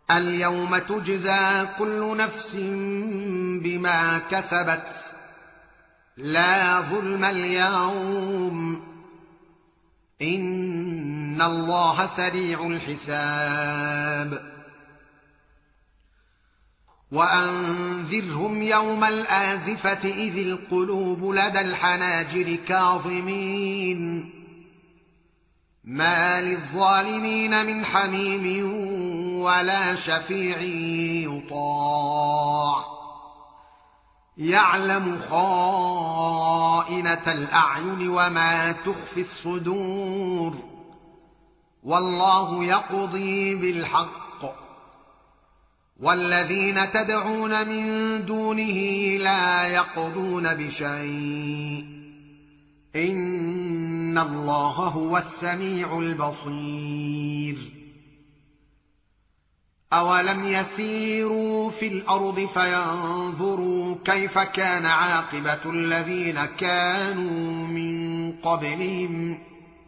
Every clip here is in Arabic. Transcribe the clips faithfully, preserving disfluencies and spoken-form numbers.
اليوم تجزى كل نفس بما كسبت لا ظلم اليوم إن الله سريع الحساب وأنذرهم يوم الآزفة إذ القلوب لدى الحناجر كاظمين ما للظالمين من حميم ولا شفيع يطاع يعلم خائنة الأعين وما تخفي الصدور والله يقضي بالحق والذين تدعون من دونه لا يقضون بشيء إن الله هو السميع البصير أولم يسيروا في الأرض فينظروا كيف كان عاقبة الذين كانوا من قبلهم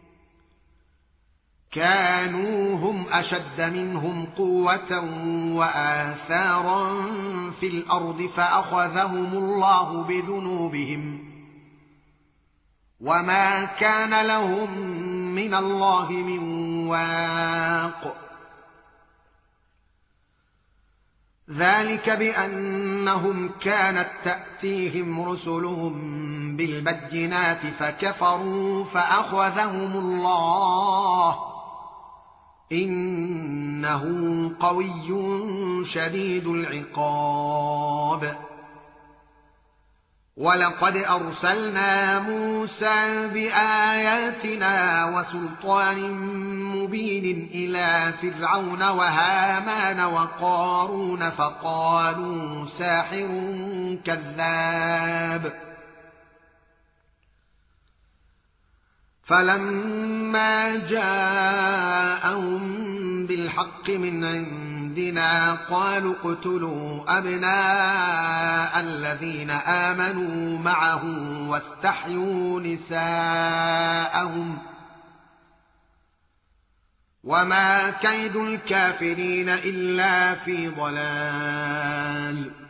كانوا هم أشد منهم قوة وآثارا في الأرض فأخذهم الله بذنوبهم وما كان لهم من الله من واق ذلك بأنهم كانت تأتيهم رسلهم بالبينات فكفروا فأخذهم الله إنه قوي شديد العقاب ولقد أرسلنا موسى بآياتنا وسلطان مبين إلى فرعون وهامان وقارون فقالوا ساحر كذاب فلما جاءهم بالحق من عندنا قالوا اقتلوا أبناء الذين آمنوا معه واستحيوا نساءهم وما كيد الكافرين إلا في ضلال